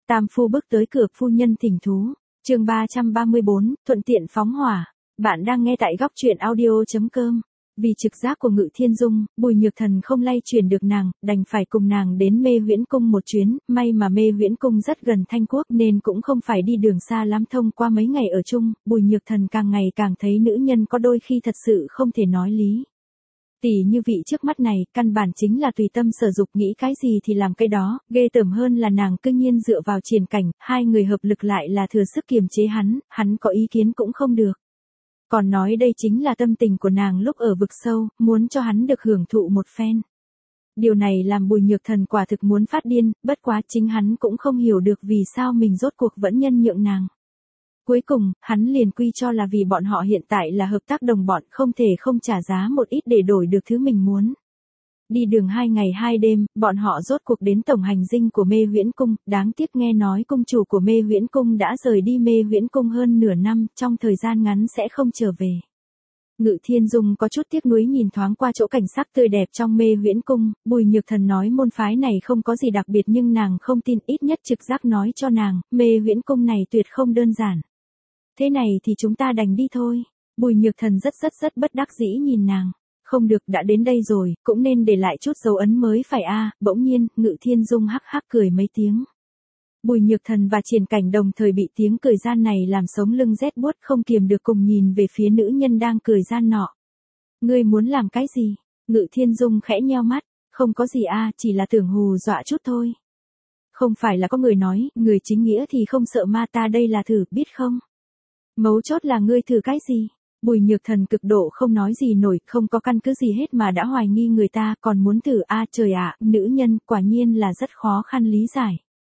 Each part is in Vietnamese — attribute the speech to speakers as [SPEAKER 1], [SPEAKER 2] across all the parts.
[SPEAKER 1] Tam phu bước tới cửa, phu nhân thỉnh thú. Chương 334, thuận tiện phóng hỏa. Bạn đang nghe tại góc truyện audio.com. Vì trực giác của Ngự Thiên Dung, Bùi Nhược Thần không lay chuyển được nàng, đành phải cùng nàng đến Mê Huyễn Cung một chuyến. May mà Mê Huyễn Cung rất gần Thanh Quốc nên cũng không phải đi đường xa lắm, thông qua mấy ngày ở chung. Bùi Nhược Thần càng ngày càng thấy nữ nhân có đôi khi thật sự không thể nói lý. Tỷ như vị trước mắt này, căn bản chính là tùy tâm sở dục, nghĩ cái gì thì làm cái đó. Ghê tởm hơn là nàng cư nhiên dựa vào Triển Cảnh, hai người hợp lực lại là thừa sức kiềm chế hắn có ý kiến cũng không được. Còn nói đây chính là tâm tình của nàng lúc ở vực sâu, muốn cho hắn được hưởng thụ một phen. Điều này làm Bùi Nhược Thần quả thực muốn phát điên, bất quá chính hắn cũng không hiểu được vì sao mình rốt cuộc vẫn nhân nhượng nàng. Cuối cùng, hắn liền quy cho là vì bọn họ hiện tại là hợp tác đồng bọn, không thể không trả giá một ít để đổi được thứ mình muốn. Đi đường 2 ngày 2 đêm, bọn họ rốt cuộc đến tổng hành dinh của Mê Huyễn Cung, đáng tiếc nghe nói cung chủ của Mê Huyễn Cung đã rời đi Mê Huyễn Cung hơn nửa năm, trong thời gian ngắn sẽ không trở về. Ngự Thiên Dung có chút tiếc nuối nhìn thoáng qua chỗ cảnh sắc tươi đẹp trong Mê Huyễn Cung, Bùi Nhược Thần nói môn phái này không có gì đặc biệt nhưng nàng không tin, ít nhất trực giác nói cho nàng, Mê Huyễn Cung này tuyệt không đơn giản. Thế này thì chúng ta đành đi thôi. Bùi Nhược Thần rất bất đắc dĩ nhìn nàng. Không được, đã đến đây rồi, cũng nên để lại chút dấu ấn mới phải a. Bỗng nhiên, Ngự Thiên Dung hắc hắc cười mấy tiếng. Bùi Nhược Thần và Triển Cảnh đồng thời bị tiếng cười gian này làm sống lưng rét buốt, không kiềm được cùng nhìn về phía nữ nhân đang cười gian nọ. Ngươi muốn làm cái gì? Ngự Thiên Dung khẽ nheo mắt. Không có gì a, chỉ là tưởng hù dọa chút thôi. Không phải là có người nói, người chính nghĩa thì không sợ ma, ta đây là thử, biết không? Mấu chốt là ngươi thử cái gì? Bùi Nhược Thần cực độ không nói gì nổi, không có căn cứ gì hết mà đã hoài nghi người ta, còn muốn thử a. Trời ạ, nữ nhân quả nhiên là rất khó khăn lý giải.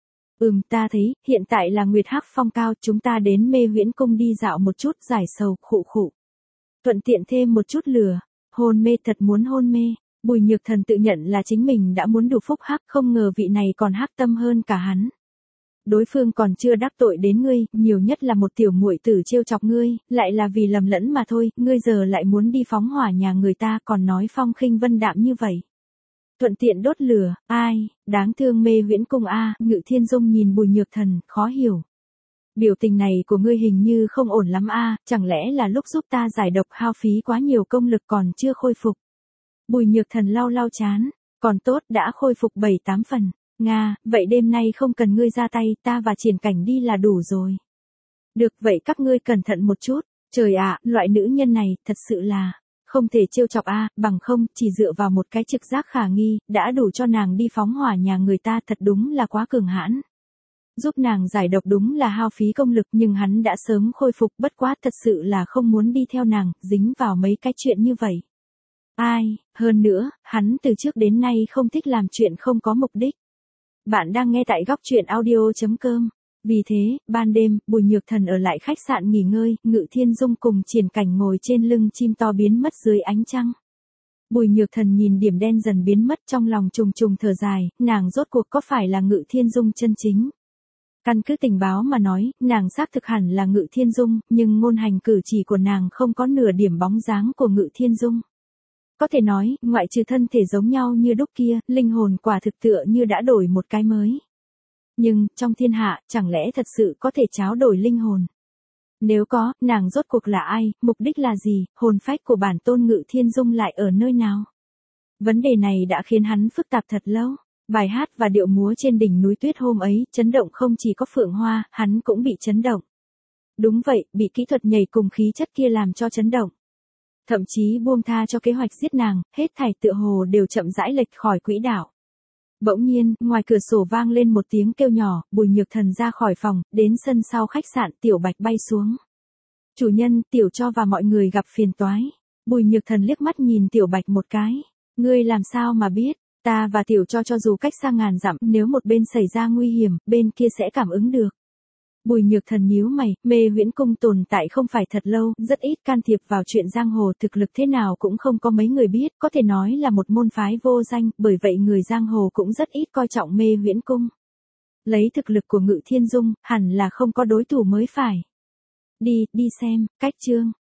[SPEAKER 1] Ta thấy, hiện tại là Nguyệt Hắc Phong cao, chúng ta đến Mê Huyễn Cung đi dạo một chút, giải sầu, khụ. Thuận tiện thêm một chút lửa, hôn mê, thật muốn hôn mê. Bùi Nhược Thần tự nhận là chính mình đã muốn đủ phúc hắc, không ngờ vị này còn hắc tâm hơn cả hắn. Đối phương còn chưa đắc tội đến ngươi, nhiều nhất là một tiểu muội tử trêu chọc ngươi, lại là vì lầm lẫn mà thôi, ngươi giờ lại muốn đi phóng hỏa nhà người ta, còn nói phong khinh vân đạm như vậy. Thuận tiện đốt lửa, ai, đáng thương Mê Huyễn Cung a. Ngự Thiên Dung nhìn Bùi Nhược Thần, khó hiểu. Biểu tình này của ngươi hình như không ổn lắm a, chẳng lẽ là lúc giúp ta giải độc hao phí quá nhiều công lực còn chưa khôi phục. Bùi Nhược Thần lau chán, còn tốt đã khôi phục 7-8 phần. Nga, vậy đêm nay không cần ngươi ra tay, ta và Triển Cảnh đi là đủ rồi. Được, vậy các ngươi cẩn thận một chút. Trời ạ, loại nữ nhân này, thật sự là không thể trêu chọc a, bằng không, chỉ dựa vào một cái trực giác khả nghi, đã đủ cho nàng đi phóng hỏa nhà người ta, thật đúng là quá cường hãn. Giúp nàng giải độc đúng là hao phí công lực, nhưng hắn đã sớm khôi phục, bất quá thật sự là không muốn đi theo nàng, dính vào mấy cái chuyện như vậy. Ai, hơn nữa, hắn từ trước đến nay không thích làm chuyện không có mục đích. Bạn đang nghe tại góc truyện audio.com. Vì thế, ban đêm, Bùi Nhược Thần ở lại khách sạn nghỉ ngơi, Ngự Thiên Dung cùng Triển Cảnh ngồi trên lưng chim to biến mất dưới ánh trăng. Bùi Nhược Thần nhìn điểm đen dần biến mất, trong lòng trùng thở dài, nàng rốt cuộc có phải là Ngự Thiên Dung chân chính? Căn cứ tình báo mà nói, nàng xác thực hẳn là Ngự Thiên Dung, nhưng ngôn hành cử chỉ của nàng không có nửa điểm bóng dáng của Ngự Thiên Dung. Có thể nói, ngoại trừ thân thể giống nhau như đúc kia, linh hồn quả thực tựa như đã đổi một cái mới. Nhưng, trong thiên hạ, chẳng lẽ thật sự có thể tráo đổi linh hồn? Nếu có, nàng rốt cuộc là ai, mục đích là gì, hồn phách của bản tôn Ngự Thiên Dung lại ở nơi nào? Vấn đề này đã khiến hắn phức tạp thật lâu. Bài hát và điệu múa trên đỉnh núi tuyết hôm ấy, chấn động không chỉ có Phượng Hoa, hắn cũng bị chấn động. Đúng vậy, bị kỹ thuật nhảy cùng khí chất kia làm cho chấn động. Thậm chí buông tha cho kế hoạch giết nàng, hết thảy tựa hồ đều chậm rãi lệch khỏi quỹ đạo. Bỗng nhiên, ngoài cửa sổ vang lên một tiếng kêu nhỏ, Bùi Nhược Thần ra khỏi phòng, đến sân sau khách sạn, Tiểu Bạch bay xuống. Chủ nhân, Tiểu Cho và mọi người gặp phiền toái. Bùi Nhược Thần liếc mắt nhìn Tiểu Bạch một cái. Ngươi làm sao mà biết, ta và Tiểu Cho dù cách xa ngàn dặm, nếu một bên xảy ra nguy hiểm, bên kia sẽ cảm ứng được. Bùi Nhược Thần nhíu mày, Mê Huyễn Cung tồn tại không phải thật lâu, rất ít can thiệp vào chuyện giang hồ, thực lực thế nào cũng không có mấy người biết, có thể nói là một môn phái vô danh, bởi vậy người giang hồ cũng rất ít coi trọng Mê Huyễn Cung. Lấy thực lực của Ngự Thiên Dung, hẳn là không có đối thủ mới phải. Đi xem, cách chương.